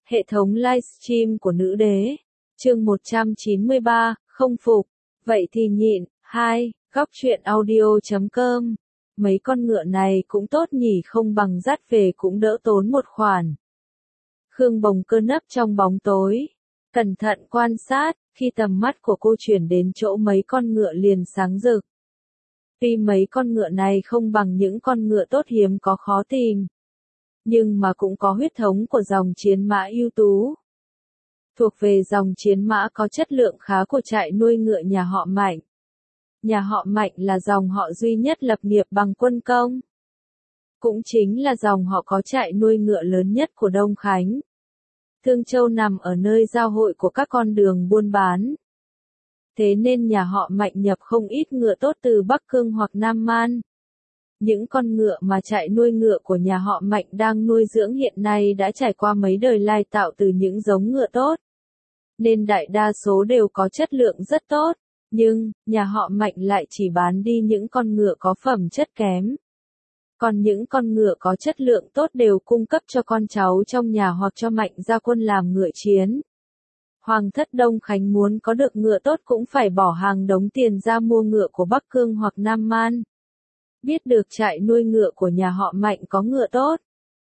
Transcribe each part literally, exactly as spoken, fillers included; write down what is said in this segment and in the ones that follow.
Hệ thống livestream của nữ đế. Chương một trăm chín mươi ba, không phục. Vậy thì nhịn. hai. Góc truyện audio chấm com. Mấy con ngựa này cũng tốt nhỉ, không bằng dắt về cũng đỡ tốn một khoản. Khương Bồng Cơ nấp trong bóng tối, cẩn thận quan sát, khi tầm mắt của cô chuyển đến chỗ mấy con ngựa liền sáng rực. Tuy mấy con ngựa này không bằng những con ngựa tốt hiếm có khó tìm, nhưng mà cũng có huyết thống của dòng chiến mã ưu tú. Thuộc về dòng chiến mã có chất lượng khá của trại nuôi ngựa nhà họ Mạnh. Nhà họ Mạnh là dòng họ duy nhất lập nghiệp bằng quân công. Cũng chính là dòng họ có trại nuôi ngựa lớn nhất của Đông Khánh. Thương Châu nằm ở nơi giao hội của các con đường buôn bán. Thế nên nhà họ Mạnh nhập không ít ngựa tốt từ Bắc Cương hoặc Nam Man. Những con ngựa mà trại nuôi ngựa của nhà họ Mạnh đang nuôi dưỡng hiện nay đã trải qua mấy đời lai tạo từ những giống ngựa tốt. Nên đại đa số đều có chất lượng rất tốt. Nhưng, nhà họ Mạnh lại chỉ bán đi những con ngựa có phẩm chất kém. Còn những con ngựa có chất lượng tốt đều cung cấp cho con cháu trong nhà hoặc cho Mạnh gia quân làm ngựa chiến. Hoàng thất Đông Khánh muốn có được ngựa tốt cũng phải bỏ hàng đống tiền ra mua ngựa của Bắc Cương hoặc Nam Man. Biết được trại nuôi ngựa của nhà họ Mạnh có ngựa tốt,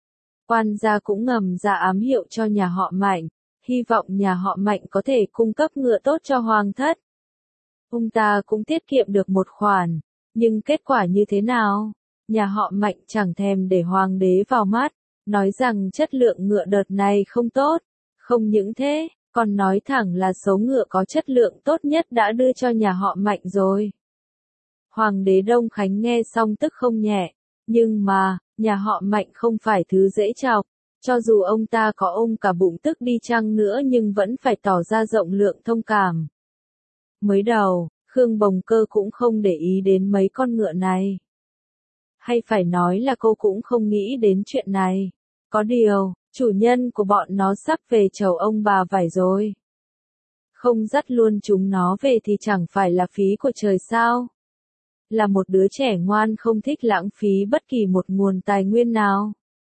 quan gia cũng ngầm ra ám hiệu cho nhà họ Mạnh, hy vọng nhà họ Mạnh có thể cung cấp ngựa tốt cho hoàng thất. Ông ta cũng tiết kiệm được một khoản, nhưng kết quả như thế nào? Nhà họ Mạnh chẳng thèm để hoàng đế vào mắt, nói rằng chất lượng ngựa đợt này không tốt. Không những thế, còn nói thẳng là số ngựa có chất lượng tốt nhất đã đưa cho nhà họ Mạnh rồi. Hoàng đế Đông Khánh nghe xong tức không nhẹ, nhưng mà, nhà họ Mạnh không phải thứ dễ chọc, cho dù ông ta có ôm cả bụng tức đi chăng nữa nhưng vẫn phải tỏ ra rộng lượng thông cảm. Mới đầu, Khương Bồng Cơ cũng không để ý đến mấy con ngựa này. Hay phải nói là cô cũng không nghĩ đến chuyện này. Có điều, chủ nhân của bọn nó sắp về chầu ông bà vải rồi. Không dắt luôn chúng nó về thì chẳng phải là phí của trời sao? Là một đứa trẻ ngoan không thích lãng phí bất kỳ một nguồn tài nguyên nào.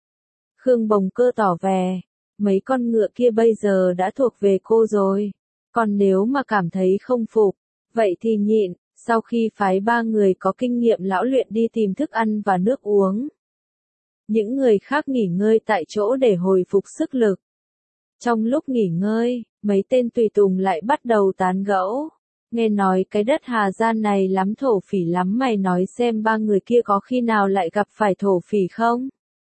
Khương Bồng Cơ tỏ vẻ, mấy con ngựa kia bây giờ đã thuộc về cô rồi. Còn nếu mà cảm thấy không phục, vậy thì nhịn, sau khi phái ba người có kinh nghiệm lão luyện đi tìm thức ăn và nước uống. Những người khác nghỉ ngơi tại chỗ để hồi phục sức lực. Trong lúc nghỉ ngơi, mấy tên tùy tùng lại bắt đầu tán gẫu. Nghe nói cái đất Hà Gian này lắm thổ phỉ lắm, mày nói xem ba người kia có khi nào lại gặp phải thổ phỉ không?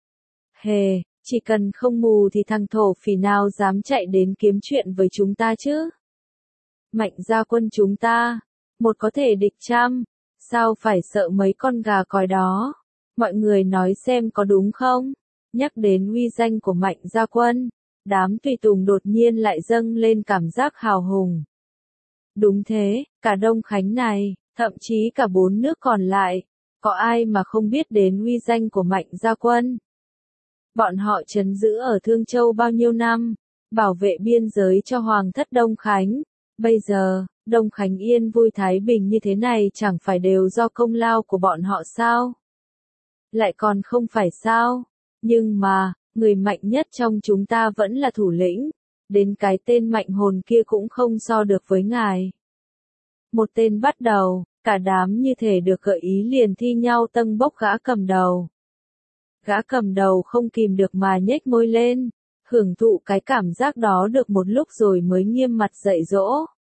Hề, chỉ cần không mù thì thằng thổ phỉ nào dám chạy đến kiếm chuyện với chúng ta chứ? Mạnh gia quân chúng ta, một có thể địch trăm, sao phải sợ mấy con gà còi đó? Mọi người nói xem có đúng không? Nhắc đến uy danh của Mạnh gia quân, đám tùy tùng đột nhiên lại dâng lên cảm giác hào hùng. Đúng thế, cả Đông Khánh này, thậm chí cả bốn nước còn lại, có ai mà không biết đến uy danh của Mạnh gia quân? Bọn họ trấn giữ ở Thương Châu bao nhiêu năm, bảo vệ biên giới cho Hoàng thất Đông Khánh. Bây giờ, Đông Khánh yên vui thái bình như thế này chẳng phải đều do công lao của bọn họ sao? Lại còn không phải sao? Nhưng mà, người mạnh nhất trong chúng ta vẫn là thủ lĩnh. Đến cái tên Mạnh Hồn kia cũng không so được với ngài. Một tên bắt đầu, cả đám như thể được gợi ý liền thi nhau tâng bốc gã cầm đầu. Gã cầm đầu không kìm được mà nhếch môi lên, hưởng thụ cái cảm giác đó được một lúc rồi mới nghiêm mặt dạy dỗ.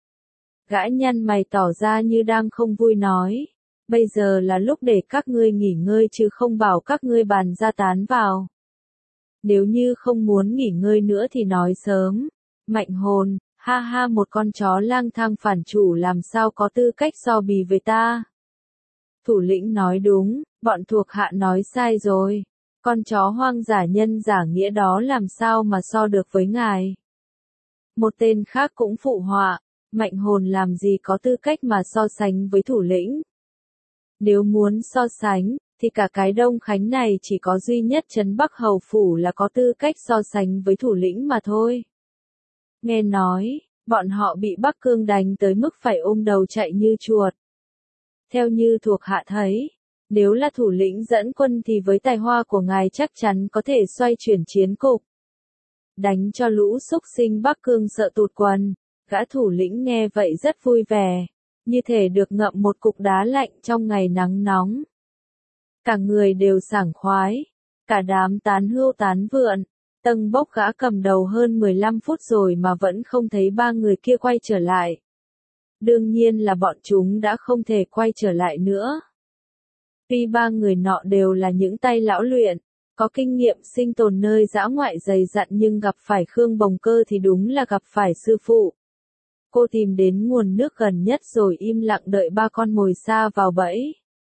Gã nhăn mày tỏ ra như đang không vui nói, bây giờ là lúc để các ngươi nghỉ ngơi chứ không bảo các ngươi bàn ra tán vào. Nếu như không muốn nghỉ ngơi nữa thì nói sớm. Mạnh Hồn, ha ha, một con chó lang thang phản chủ làm sao có tư cách so bì với ta. Thủ lĩnh nói đúng, bọn thuộc hạ nói sai rồi. Con chó hoang giả nhân giả nghĩa đó làm sao mà so được với ngài. Một tên khác cũng phụ họa, Mạnh Hồn làm gì có tư cách mà so sánh với thủ lĩnh. Nếu muốn so sánh, thì cả cái Đông Khánh này chỉ có duy nhất trấn Bắc Hầu Phủ là có tư cách so sánh với thủ lĩnh mà thôi. Nghe nói, bọn họ bị Bắc Cương đánh tới mức phải ôm đầu chạy như chuột. Theo như thuộc hạ thấy, nếu là thủ lĩnh dẫn quân thì với tài hoa của ngài chắc chắn có thể xoay chuyển chiến cục. đánh cho lũ xúc sinh Bắc Cương sợ tụt quần. Gã thủ lĩnh nghe vậy rất vui vẻ, như thể được ngậm một cục đá lạnh trong ngày nắng nóng. Cả người đều sảng khoái, cả đám tán hưu tán vượn, tâng bốc gã cầm đầu hơn mười lăm phút rồi mà vẫn không thấy ba người kia quay trở lại. Đương nhiên là bọn chúng đã không thể quay trở lại nữa. Tuy ba người nọ đều là những tay lão luyện, có kinh nghiệm sinh tồn nơi dã ngoại dày dặn nhưng gặp phải Khương Bồng Cơ thì đúng là gặp phải sư phụ. Cô tìm đến nguồn nước gần nhất rồi im lặng đợi ba con mồi sa vào bẫy.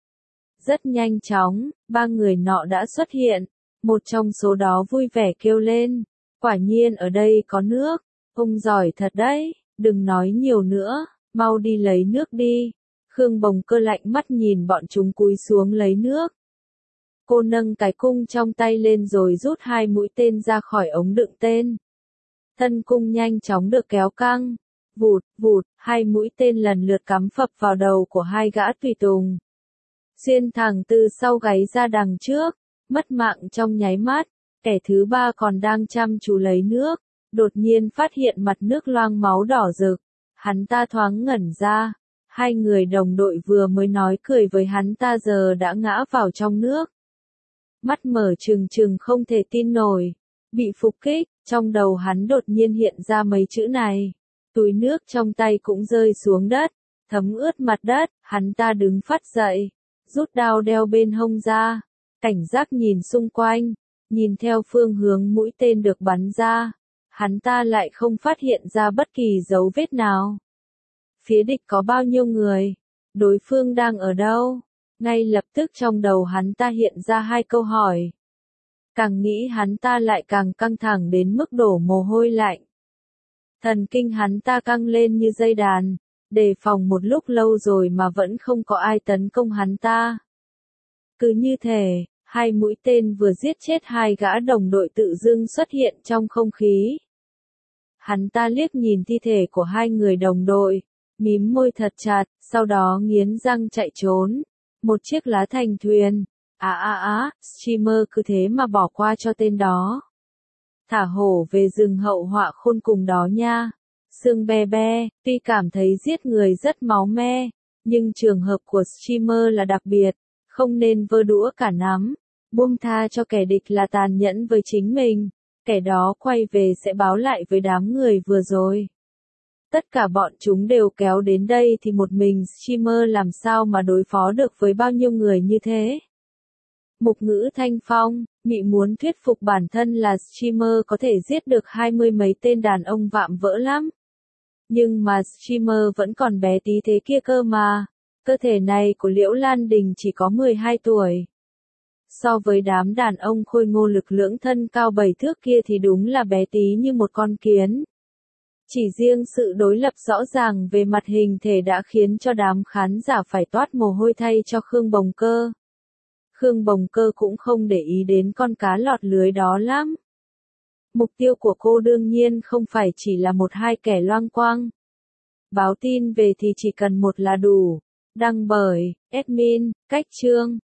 Rất nhanh chóng, ba người nọ đã xuất hiện, một trong số đó vui vẻ kêu lên, quả nhiên ở đây có nước, ông giỏi thật đấy, đừng nói nhiều nữa, mau đi lấy nước đi. Khương Bồng Cơ lạnh mắt nhìn bọn chúng cúi xuống lấy nước. Cô nâng cái cung trong tay lên rồi rút hai mũi tên ra khỏi ống đựng tên. Thân cung nhanh chóng được kéo căng. Vụt, vụt, hai mũi tên lần lượt cắm phập vào đầu của hai gã tùy tùng. Xuyên thẳng từ sau gáy ra đằng trước, mất mạng trong nháy mắt, kẻ thứ ba còn đang chăm chú lấy nước, đột nhiên phát hiện mặt nước loang máu đỏ rực. Hắn ta thoáng ngẩn ra, hai người đồng đội vừa mới nói cười với hắn ta giờ đã ngã vào trong nước. Mắt mở trừng trừng không thể tin nổi, bị phục kích, trong đầu hắn đột nhiên hiện ra mấy chữ này. Túi nước trong tay cũng rơi xuống đất, thấm ướt mặt đất, hắn ta đứng phắt dậy, rút đao đeo bên hông ra, cảnh giác nhìn xung quanh, nhìn theo phương hướng mũi tên được bắn ra, hắn ta lại không phát hiện ra bất kỳ dấu vết nào. Phía địch có bao nhiêu người? Đối phương đang ở đâu? Ngay lập tức trong đầu hắn ta hiện ra hai câu hỏi. Càng nghĩ hắn ta lại càng căng thẳng đến mức đổ mồ hôi lạnh. Thần kinh hắn ta căng lên như dây đàn, đề phòng một lúc lâu rồi mà vẫn không có ai tấn công hắn ta. Cứ như thể, hai mũi tên vừa giết chết hai gã đồng đội tự dưng xuất hiện trong không khí. Hắn ta liếc nhìn thi thể của hai người đồng đội, mím môi thật chặt, sau đó nghiến răng chạy trốn. Một chiếc lá thành thuyền. Á á á, streamer cứ thế mà bỏ qua cho tên đó. Thả hổ về rừng hậu họa khôn cùng đó nha. Sương be be, tuy cảm thấy giết người rất máu me, nhưng trường hợp của streamer là đặc biệt, không nên vơ đũa cả nắm. Buông tha cho kẻ địch là tàn nhẫn với chính mình, kẻ đó quay về sẽ báo lại với đám người vừa rồi. Tất cả bọn chúng đều kéo đến đây thì một mình streamer làm sao mà đối phó được với bao nhiêu người như thế. Mục Ngữ Thanh Phong, mị muốn thuyết phục bản thân là streamer có thể giết được hai mươi mấy tên đàn ông vạm vỡ lắm. Nhưng mà streamer vẫn còn bé tí thế kia cơ mà. Cơ thể này của Liễu Lan Đình chỉ có mười hai tuổi. So với đám đàn ông khôi ngô lực lưỡng thân cao bảy thước kia thì đúng là bé tí như một con kiến. Chỉ riêng sự đối lập rõ ràng về mặt hình thể đã khiến cho đám khán giả phải toát mồ hôi thay cho Khương Bồng Cơ. Khương Bồng Cơ cũng không để ý đến con cá lọt lưới đó lắm. Mục tiêu của cô đương nhiên không phải chỉ là một hai kẻ loang quang. Báo tin về thì chỉ cần một là đủ. Đăng bởi admin, Cách Chương.